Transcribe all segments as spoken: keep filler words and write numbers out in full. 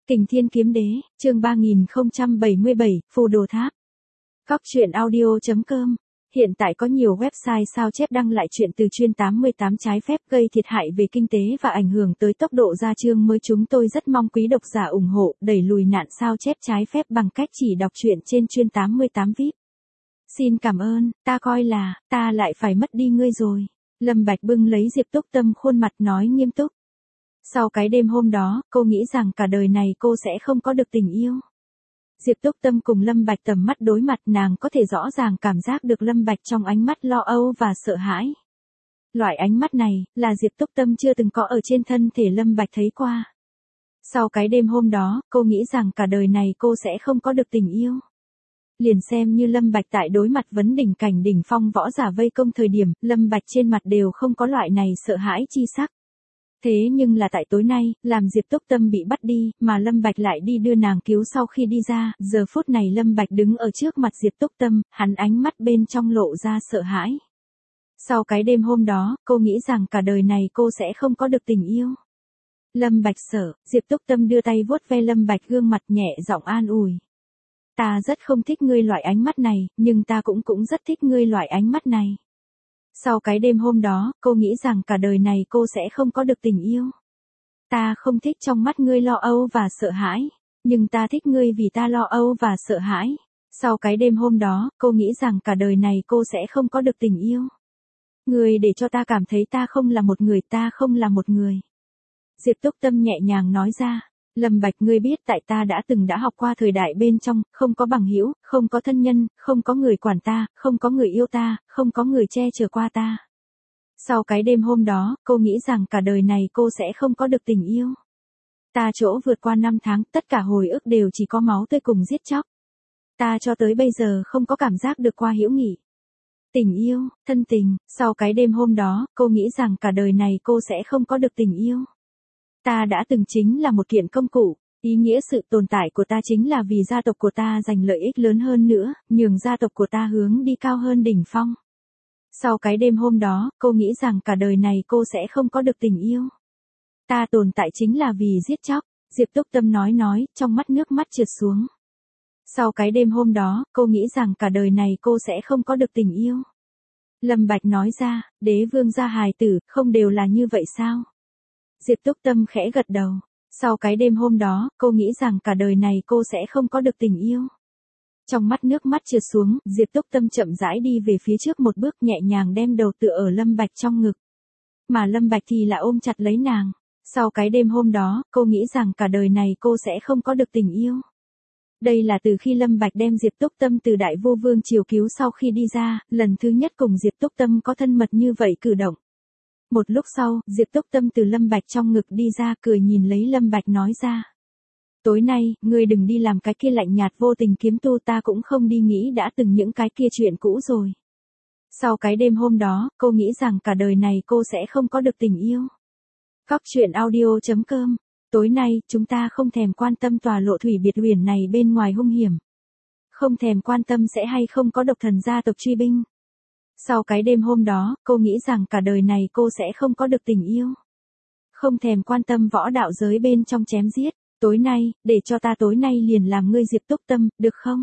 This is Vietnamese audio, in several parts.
Kình Thiên Kiếm Đế, chương ba nghìn không trăm bảy mươi bảy, Phù Đồ Tháp. Góc truyện audio chấm com. Hiện tại có nhiều website sao chép đăng lại chuyện từ chuyên tám mươi tám trái phép gây thiệt hại về kinh tế và ảnh hưởng tới tốc độ ra chương mới. Chúng tôi rất mong quý độc giả ủng hộ, đẩy lùi nạn sao chép trái phép bằng cách chỉ đọc truyện trên chuyên tám mươi tám vi ai pi. Xin cảm ơn, ta coi là, ta lại phải mất đi ngươi rồi. Lâm Bạch bưng lấy Diệp Túc Tâm khuôn mặt nói nghiêm túc. Sau cái đêm hôm đó, cô nghĩ rằng cả đời này cô sẽ không có được tình yêu. Diệp Túc Tâm cùng Lâm Bạch tầm mắt đối mặt, nàng có thể rõ ràng cảm giác được Lâm Bạch trong ánh mắt lo âu và sợ hãi. Loại ánh mắt này, là Diệp Túc Tâm chưa từng có ở trên thân thể Lâm Bạch thấy qua. Sau cái đêm hôm đó, cô nghĩ rằng cả đời này cô sẽ không có được tình yêu. Liền xem như Lâm Bạch tại đối mặt vấn đỉnh cảnh đỉnh phong võ giả vây công thời điểm, Lâm Bạch trên mặt đều không có loại này sợ hãi chi sắc. Thế nhưng là tại tối nay, làm Diệp Túc Tâm bị bắt đi, mà Lâm Bạch lại đi đưa nàng cứu. Sau khi đi ra, giờ phút này Lâm Bạch đứng ở trước mặt Diệp Túc Tâm, hắn ánh mắt bên trong lộ ra sợ hãi. Sau cái đêm hôm đó, cô nghĩ rằng cả đời này cô sẽ không có được tình yêu. Lâm Bạch sợ, Diệp Túc Tâm đưa tay vuốt ve Lâm Bạch gương mặt, nhẹ giọng an ủi. Ta rất không thích ngươi loại ánh mắt này, nhưng ta cũng cũng rất thích ngươi loại ánh mắt này. Sau cái đêm hôm đó, cô nghĩ rằng cả đời này cô sẽ không có được tình yêu. Ta không thích trong mắt ngươi lo âu và sợ hãi, nhưng ta thích ngươi vì ta lo âu và sợ hãi. Sau cái đêm hôm đó, cô nghĩ rằng cả đời này cô sẽ không có được tình yêu. Ngươi để cho ta cảm thấy ta không là một người, ta không là một người. Diệp Túc Tâm nhẹ nhàng nói ra. Lâm Bạch, ngươi biết tại ta đã từng đã học qua thời đại bên trong, không có bằng hữu, không có thân nhân, không có người quản ta, không có người yêu ta, không có người che chở qua ta. Sau cái đêm hôm đó, cô nghĩ rằng cả đời này cô sẽ không có được tình yêu. Ta chỗ vượt qua năm tháng, tất cả hồi ức đều chỉ có máu tươi cùng giết chóc. Ta cho tới bây giờ không có cảm giác được qua hữu nghị. Tình yêu, thân tình, sau cái đêm hôm đó, cô nghĩ rằng cả đời này cô sẽ không có được tình yêu. Ta đã từng chính là một kiện công cụ, ý nghĩa sự tồn tại của ta chính là vì gia tộc của ta giành lợi ích lớn hơn nữa, nhường gia tộc của ta hướng đi cao hơn đỉnh phong. Sau cái đêm hôm đó, cô nghĩ rằng cả đời này cô sẽ không có được tình yêu. Ta tồn tại chính là vì giết chóc, Diệp Túc Tâm nói nói, trong mắt nước mắt trượt xuống. Sau cái đêm hôm đó, cô nghĩ rằng cả đời này cô sẽ không có được tình yêu. Lâm Bạch nói ra, đế vương gia hài tử, không đều là như vậy sao? Diệp Túc Tâm khẽ gật đầu. Sau cái đêm hôm đó, cô nghĩ rằng cả đời này cô sẽ không có được tình yêu. Trong mắt nước mắt trượt xuống, Diệp Túc Tâm chậm rãi đi về phía trước một bước, nhẹ nhàng đem đầu tựa ở Lâm Bạch trong ngực. Mà Lâm Bạch thì là ôm chặt lấy nàng. Sau cái đêm hôm đó, cô nghĩ rằng cả đời này cô sẽ không có được tình yêu. Đây là từ khi Lâm Bạch đem Diệp Túc Tâm từ Đại Vô Vương triều cứu sau khi đi ra, lần thứ nhất cùng Diệp Túc Tâm có thân mật như vậy cử động. Một lúc sau, Diệp Túc Tâm từ Lâm Bạch trong ngực đi ra, cười nhìn lấy Lâm Bạch nói ra. Tối nay, ngươi đừng đi làm cái kia lạnh nhạt vô tình kiếm tu, ta cũng không đi nghĩ đã từng những cái kia chuyện cũ rồi. Sau cái đêm hôm đó, cô nghĩ rằng cả đời này cô sẽ không có được tình yêu. Góc truyện audio chấm com. Tối nay, chúng ta không thèm quan tâm tòa lộ thủy biệt huyền này bên ngoài hung hiểm. Không thèm quan tâm sẽ hay không có độc thần gia tộc truy binh. Sau cái đêm hôm đó, cô nghĩ rằng cả đời này cô sẽ không có được tình yêu. Không thèm quan tâm võ đạo giới bên trong chém giết. Tối nay, để cho ta tối nay liền làm ngươi Diệp Túc Tâm, được không?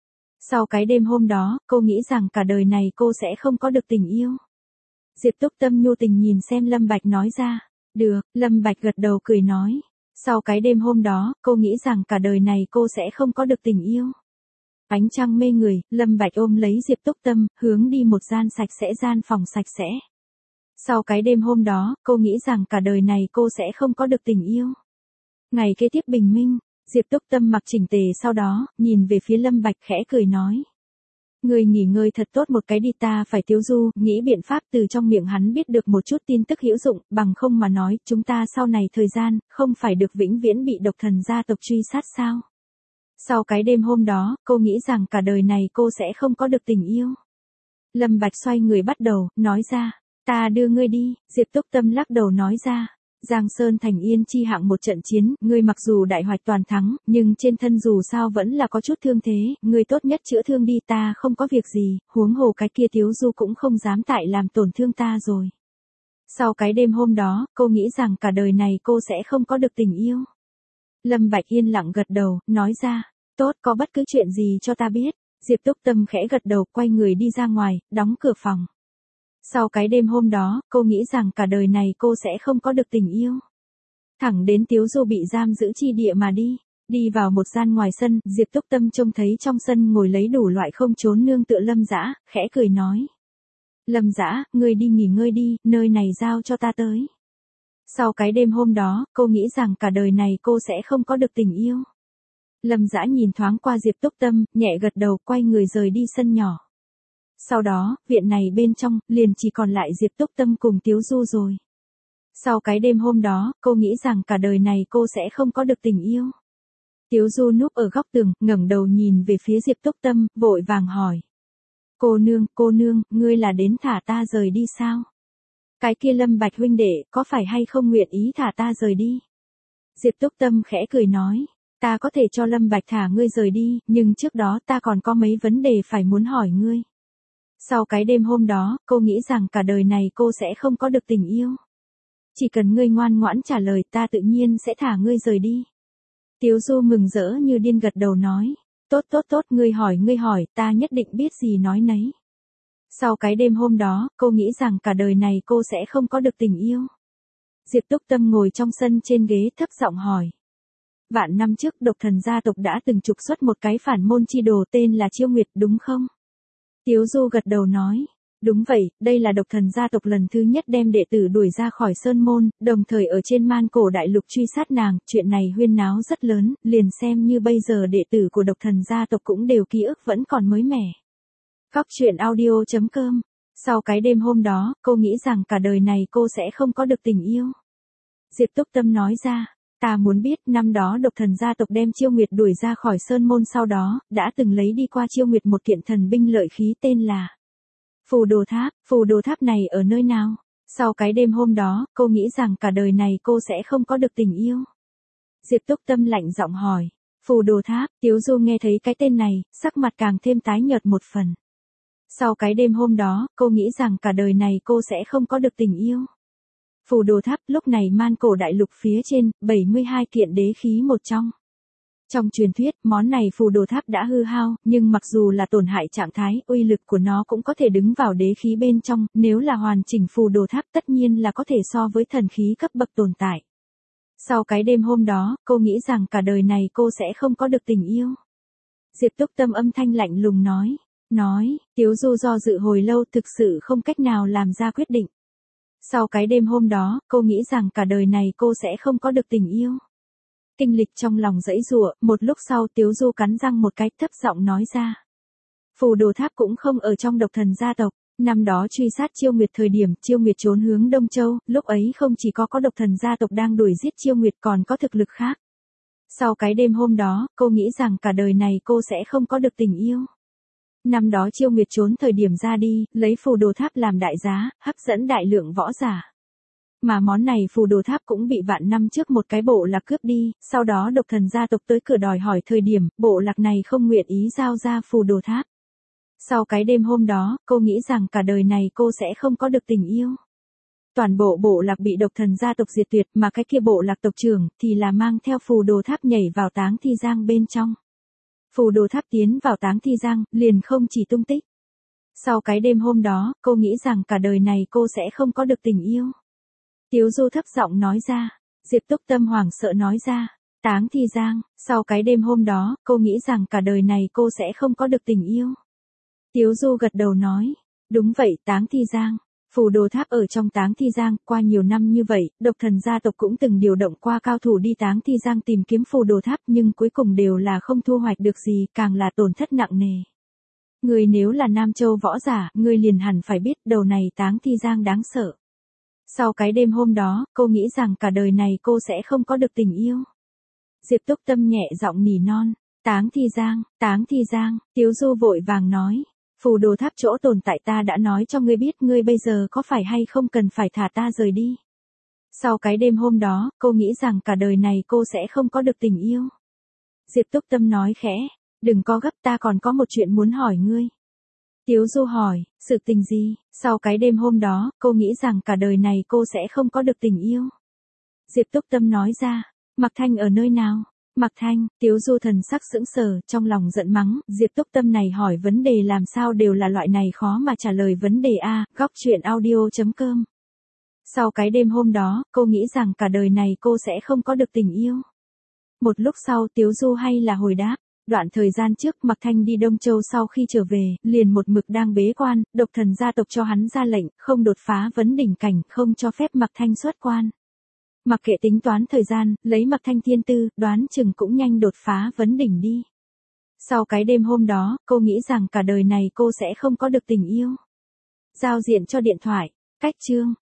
Sau cái đêm hôm đó, cô nghĩ rằng cả đời này cô sẽ không có được tình yêu. Diệp Túc Tâm nhu tình nhìn xem Lâm Bạch nói ra. Được, Lâm Bạch gật đầu cười nói. Sau cái đêm hôm đó, cô nghĩ rằng cả đời này cô sẽ không có được tình yêu. Ánh trăng mê người, Lâm Bạch ôm lấy Diệp Túc Tâm, hướng đi một gian sạch sẽ gian phòng sạch sẽ. Sau cái đêm hôm đó, cô nghĩ rằng cả đời này cô sẽ không có được tình yêu. Ngày kế tiếp bình minh, Diệp Túc Tâm mặc chỉnh tề, sau đó, nhìn về phía Lâm Bạch khẽ cười nói. Ngươi nghỉ ngơi thật tốt một cái đi, ta phải tiếu du, nghĩ biện pháp từ trong miệng hắn biết được một chút tin tức hữu dụng, bằng không mà nói, chúng ta sau này thời gian, không phải được vĩnh viễn bị độc thần gia tộc truy sát sao? Sau cái đêm hôm đó, cô nghĩ rằng cả đời này cô sẽ không có được tình yêu. Lâm Bạch xoay người bắt đầu, nói ra, ta đưa ngươi đi. Diệp Túc Tâm lắc đầu nói ra, Giang Sơn Thành Yên chi hạng một trận chiến, ngươi mặc dù đại hoạch toàn thắng, nhưng trên thân dù sao vẫn là có chút thương thế, ngươi tốt nhất chữa thương đi, ta không có việc gì, huống hồ cái kia Tiếu Du cũng không dám tại làm tổn thương ta rồi. Sau cái đêm hôm đó, cô nghĩ rằng cả đời này cô sẽ không có được tình yêu. Lâm Bạch yên lặng gật đầu, nói ra, tốt, có bất cứ chuyện gì cho ta biết. Diệp Túc Tâm khẽ gật đầu, quay người đi ra ngoài, đóng cửa phòng. Sau cái đêm hôm đó, cô nghĩ rằng cả đời này cô sẽ không có được tình yêu. Thẳng đến Tiếu Du bị giam giữ chi địa mà đi. Đi vào một gian ngoài sân, Diệp Túc Tâm trông thấy trong sân ngồi lấy đủ loại không trốn nương tựa Lâm Dã, khẽ cười nói. Lâm Dã, ngươi đi nghỉ ngơi đi, nơi này giao cho ta tới. Sau cái đêm hôm đó, cô nghĩ rằng cả đời này cô sẽ không có được tình yêu. Lâm Dã nhìn thoáng qua Diệp Túc Tâm, nhẹ gật đầu, quay người rời đi sân nhỏ. Sau đó, viện này bên trong, liền chỉ còn lại Diệp Túc Tâm cùng Tiếu Du rồi. Sau cái đêm hôm đó, cô nghĩ rằng cả đời này cô sẽ không có được tình yêu. Tiếu Du núp ở góc tường, ngẩng đầu nhìn về phía Diệp Túc Tâm, vội vàng hỏi. Cô nương, cô nương, ngươi là đến thả ta rời đi sao? Cái kia Lâm Bạch huynh đệ, có phải hay không nguyện ý thả ta rời đi? Diệp Túc Tâm khẽ cười nói. Ta có thể cho Lâm Bạch thả ngươi rời đi, nhưng trước đó ta còn có mấy vấn đề phải muốn hỏi ngươi. Sau cái đêm hôm đó, cô nghĩ rằng cả đời này cô sẽ không có được tình yêu. Chỉ cần ngươi ngoan ngoãn trả lời, ta tự nhiên sẽ thả ngươi rời đi. Tiếu Du mừng rỡ như điên gật đầu nói. Tốt tốt tốt, ngươi hỏi ngươi hỏi, ta nhất định biết gì nói nấy. Sau cái đêm hôm đó, cô nghĩ rằng cả đời này cô sẽ không có được tình yêu. Diệp Túc Tâm ngồi trong sân trên ghế thấp giọng hỏi. Vạn năm trước Độc Thần gia tộc đã từng trục xuất một cái phản môn chi đồ tên là Chiêu Nguyệt đúng không? Tiếu Du gật đầu nói. Đúng vậy, đây là Độc Thần gia tộc lần thứ nhất đem đệ tử đuổi ra khỏi sơn môn, đồng thời ở trên man cổ đại lục truy sát nàng, chuyện này huyên náo rất lớn, liền xem như bây giờ đệ tử của Độc Thần gia tộc cũng đều ký ức vẫn còn mới mẻ. Cóc truyện audio chấm com. Sau cái đêm hôm đó, cô nghĩ rằng cả đời này cô sẽ không có được tình yêu. Diệp Túc Tâm nói ra. Ta muốn biết năm đó Độc Thần gia tộc đem Chiêu Nguyệt đuổi ra khỏi sơn môn sau đó, đã từng lấy đi qua Chiêu Nguyệt một kiện thần binh lợi khí tên là Phù Đồ Tháp. Phù Đồ Tháp này ở nơi nào? Sau cái đêm hôm đó, cô nghĩ rằng cả đời này cô sẽ không có được tình yêu. Diệp Túc Tâm lạnh giọng hỏi. Phù Đồ Tháp, Tiếu Du nghe thấy cái tên này, sắc mặt càng thêm tái nhợt một phần. Sau cái đêm hôm đó, cô nghĩ rằng cả đời này cô sẽ không có được tình yêu. Phù Đồ Tháp, lúc này man cổ đại lục phía trên, bảy mươi hai kiện đế khí một trong. Trong truyền thuyết, món này Phù Đồ Tháp đã hư hao, nhưng mặc dù là tổn hại trạng thái, uy lực của nó cũng có thể đứng vào đế khí bên trong, nếu là hoàn chỉnh Phù Đồ Tháp tất nhiên là có thể so với thần khí cấp bậc tồn tại. Sau cái đêm hôm đó, cô nghĩ rằng cả đời này cô sẽ không có được tình yêu. Diệp Túc Tâm âm thanh lạnh lùng nói. Nói, Tiếu Du do dự hồi lâu thực sự không cách nào làm ra quyết định. Sau cái đêm hôm đó, cô nghĩ rằng cả đời này cô sẽ không có được tình yêu. Kinh lịch trong lòng dãy giụa, một lúc sau Tiếu Du cắn răng một cái thấp giọng nói ra. Phù Đồ Tháp cũng không ở trong Độc Thần gia tộc. Năm đó truy sát Chiêu Nguyệt thời điểm, Chiêu Nguyệt trốn hướng Đông Châu, lúc ấy không chỉ có có Độc Thần gia tộc đang đuổi giết Chiêu Nguyệt còn có thực lực khác. Sau cái đêm hôm đó, cô nghĩ rằng cả đời này cô sẽ không có được tình yêu. Năm đó Chiêu Nguyệt trốn thời điểm ra đi, lấy Phù Đồ Tháp làm đại giá, hấp dẫn đại lượng võ giả. Mà món này Phù Đồ Tháp cũng bị vạn năm trước một cái bộ lạc cướp đi, sau đó Độc Thần gia tộc tới cửa đòi hỏi thời điểm, bộ lạc này không nguyện ý giao ra Phù Đồ Tháp. Sau cái đêm hôm đó, cô nghĩ rằng cả đời này cô sẽ không có được tình yêu. Toàn bộ bộ lạc bị Độc Thần gia tộc diệt tuyệt, mà cái kia bộ lạc tộc trưởng thì là mang theo Phù Đồ Tháp nhảy vào Táng Thi Giang bên trong. Phù Đồ Tháp tiến vào Táng Thi Giang, liền không chỉ tung tích. Sau cái đêm hôm đó, cô nghĩ rằng cả đời này cô sẽ không có được tình yêu. Tiếu Du thấp giọng nói ra. Diệp Túc Tâm hoảng sợ nói ra. Táng Thi Giang, sau cái đêm hôm đó, cô nghĩ rằng cả đời này cô sẽ không có được tình yêu. Tiếu Du gật đầu nói. Đúng vậy, Táng Thi Giang. Phù Đồ Tháp ở trong Táng Thi Giang, qua nhiều năm như vậy, Độc Thần gia tộc cũng từng điều động qua cao thủ đi Táng Thi Giang tìm kiếm Phù Đồ Tháp nhưng cuối cùng đều là không thu hoạch được gì, càng là tổn thất nặng nề. Người nếu là Nam Châu võ giả, người liền hẳn phải biết đầu này Táng Thi Giang đáng sợ. Sau cái đêm hôm đó, cô nghĩ rằng cả đời này cô sẽ không có được tình yêu. Diệp Túc Tâm nhẹ giọng nỉ non. Táng Thi Giang, Táng Thi Giang, Tiếu Du vội vàng nói. Phù Đồ Tháp chỗ tồn tại ta đã nói cho ngươi biết, ngươi bây giờ có phải hay không cần phải thả ta rời đi. Sau cái đêm hôm đó, cô nghĩ rằng cả đời này cô sẽ không có được tình yêu. Diệp Túc Tâm nói khẽ, đừng có gấp, ta còn có một chuyện muốn hỏi ngươi. Tiếu Du hỏi, sự tình gì? Sau cái đêm hôm đó, cô nghĩ rằng cả đời này cô sẽ không có được tình yêu. Diệp Túc Tâm nói ra, Mặc Thanh ở nơi nào? Mạc Thanh, Tiếu Du thần sắc sững sờ, trong lòng giận mắng, Diệp Túc Tâm này hỏi vấn đề làm sao đều là loại này khó mà trả lời vấn đề a. Góc truyện audio.com. Sau cái đêm hôm đó, cô nghĩ rằng cả đời này cô sẽ không có được tình yêu. Một lúc sau Tiếu Du hay là hồi đáp. Đoạn thời gian trước Mạc Thanh đi Đông Châu sau khi trở về, liền một mực đang bế quan, độc thần gia tộc cho hắn ra lệnh, không đột phá vấn đỉnh cảnh, không cho phép Mạc Thanh xuất quan. Mặc kệ tính toán thời gian, lấy Mạc Thanh thiên tư, đoán chừng cũng nhanh đột phá vấn đỉnh đi. Sau cái đêm hôm đó, cô nghĩ rằng cả đời này cô sẽ không có được tình yêu. Giao diện cho điện thoại, cách chương.